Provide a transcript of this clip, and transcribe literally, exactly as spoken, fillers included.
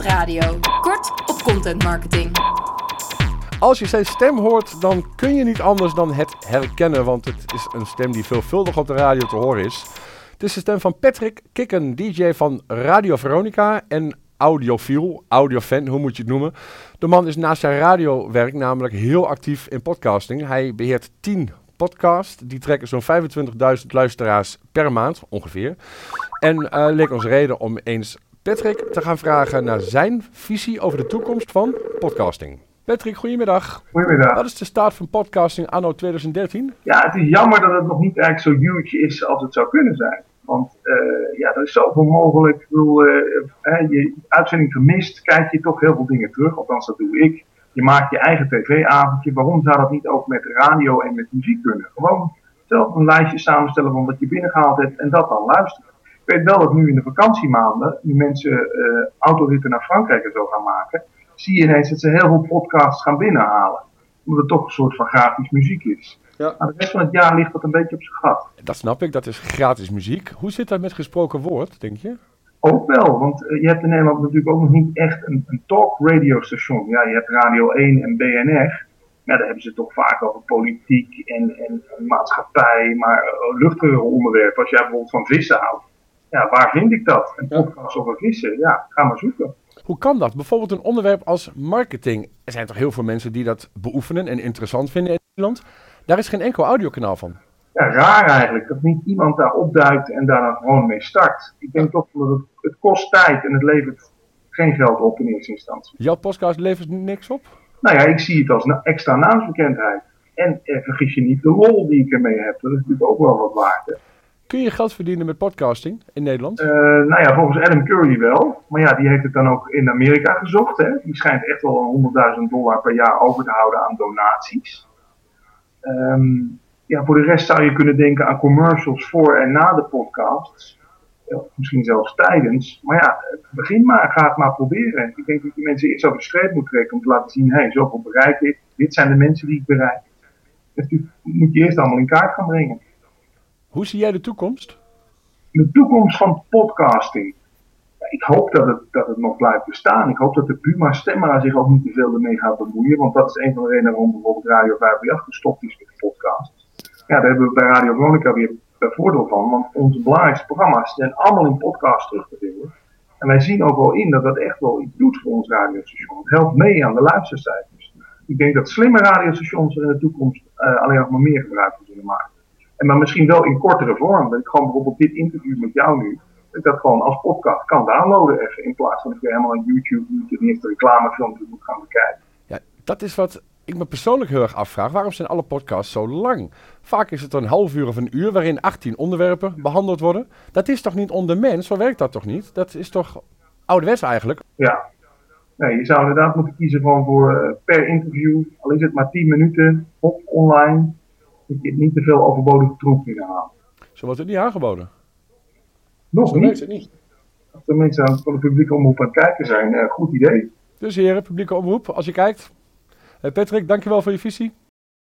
Radio. Kort op content marketing. Als je zijn stem hoort, dan kun je niet anders dan het herkennen, want het is een stem die veelvuldig op de radio te horen is. Het is de stem van Patrick Kikken, D J van Radio Veronica en audiofiel, audiofan, hoe moet je het noemen. De man is naast zijn radiowerk namelijk heel actief in podcasting. Hij beheert tien podcasts, die trekken zo'n vijfentwintigduizend luisteraars per maand ongeveer. En uh, leek ons reden om eens Patrick te gaan vragen naar zijn visie over de toekomst van podcasting. Patrick, goedemiddag. Goedemiddag. Wat is de staat van podcasting anno twintig dertien? Ja, het is jammer dat het nog niet eigenlijk zo huge is als het zou kunnen zijn. Want uh, ja, er is zoveel mogelijk. Ik bedoel, uh, uh, je uitzending gemist, kijk je toch heel veel dingen terug. Althans, dat doe ik. Je maakt je eigen tv-avondje. Waarom zou dat niet ook met radio en met muziek kunnen? Gewoon zelf een lijstje samenstellen van wat je binnengehaald hebt en dat dan luisteren. Ik weet wel dat nu in de vakantiemaanden, nu mensen uh, autoritten naar Frankrijk en zo gaan maken, zie je ineens dat ze heel veel podcasts gaan binnenhalen. Omdat het toch een soort van gratis muziek is. Ja. Maar de rest van het jaar ligt dat een beetje op zijn gat. Dat snap ik, dat is gratis muziek. Hoe zit dat met gesproken woord, denk je? Ook wel, want uh, je hebt in Nederland natuurlijk ook nog niet echt een, een talk radio station. Ja, je hebt Radio één en B N R. Ja, daar hebben ze toch vaak over politiek en, en, en maatschappij, maar uh, luchtigere onderwerpen. Als jij bijvoorbeeld van vissen houdt. Ja, waar vind ik dat? Een podcast over vissen? Ja, ga maar zoeken. Hoe kan dat? Bijvoorbeeld een onderwerp als marketing. Er zijn toch heel veel mensen die dat beoefenen en interessant vinden in Nederland. Daar is geen enkel audiokanaal van. Ja, raar eigenlijk. Dat niet iemand daar opduikt en daar dan gewoon mee start. Ik denk toch dat het, het kost tijd en het levert geen geld op in eerste instantie. Jouw podcast levert niks op? Nou ja, ik zie het als een extra naamsbekendheid. En eh, vergis je niet, de rol die ik ermee heb, dat is natuurlijk ook wel wat waard. Hè. Kun je geld verdienen met podcasting in Nederland? Uh, nou ja, volgens Adam Curry wel. Maar ja, die heeft het dan ook in Amerika gezocht. Hè. Die schijnt echt wel honderdduizend dollar per jaar over te houden aan donaties. Um, ja, voor de rest zou je kunnen denken aan commercials voor en na de podcasts. Ja, misschien zelfs tijdens. Maar ja, begin maar, ga het maar proberen. Ik denk dat je mensen eerst over de streep moet trekken om te laten zien, hé, hey, zoveel bereik ik. Dit zijn de mensen die ik bereik. Dus die moet je eerst allemaal in kaart gaan brengen. Hoe zie jij de toekomst? De toekomst van podcasting. Ja, ik hoop dat het, dat het nog blijft bestaan. Ik hoop dat de Buma Stemra zich ook niet te veel ermee gaat bemoeien. Want dat is een van de redenen waarom bijvoorbeeld Radio vijfendertig gestopt is met de podcast. Ja, daar hebben we bij Radio Veronica weer een voordeel van. Want onze belangrijkste programma's zijn allemaal in podcast terug te vinden. En wij zien ook wel in dat dat echt wel iets doet voor ons radiostation. Het helpt mee aan de luistercijfers. Ik denk dat slimme radiostations er in de toekomst uh, alleen nog maar meer gebruik van zullen maken. En maar misschien wel in kortere vorm. Dat ik gewoon bijvoorbeeld dit interview met jou nu, dat ik dat gewoon als podcast kan downloaden even. In plaats van dat ik weer helemaal aan YouTube moet en eerst de reclamefilmpjes moet gaan bekijken. Ja, dat is wat ik me persoonlijk heel erg afvraag. Waarom zijn alle podcasts zo lang? Vaak is het een half uur of een uur waarin achttien onderwerpen behandeld worden. Dat is toch niet on demand? Zo werkt dat toch niet? Dat is toch ouderwets eigenlijk? Ja. Nee, je zou inderdaad moeten kiezen gewoon voor uh, per interview. Al is het maar tien minuten op online. Dat je niet te veel overbodige troep inhaalt. Zo wordt het niet aangeboden. Nog Zo niet. het niet. Als de mensen aan, van de publieke omroep aan het kijken zijn, uh, goed idee. Dus heren, publieke omroep, als je kijkt. Hey Patrick, dankjewel voor je visie.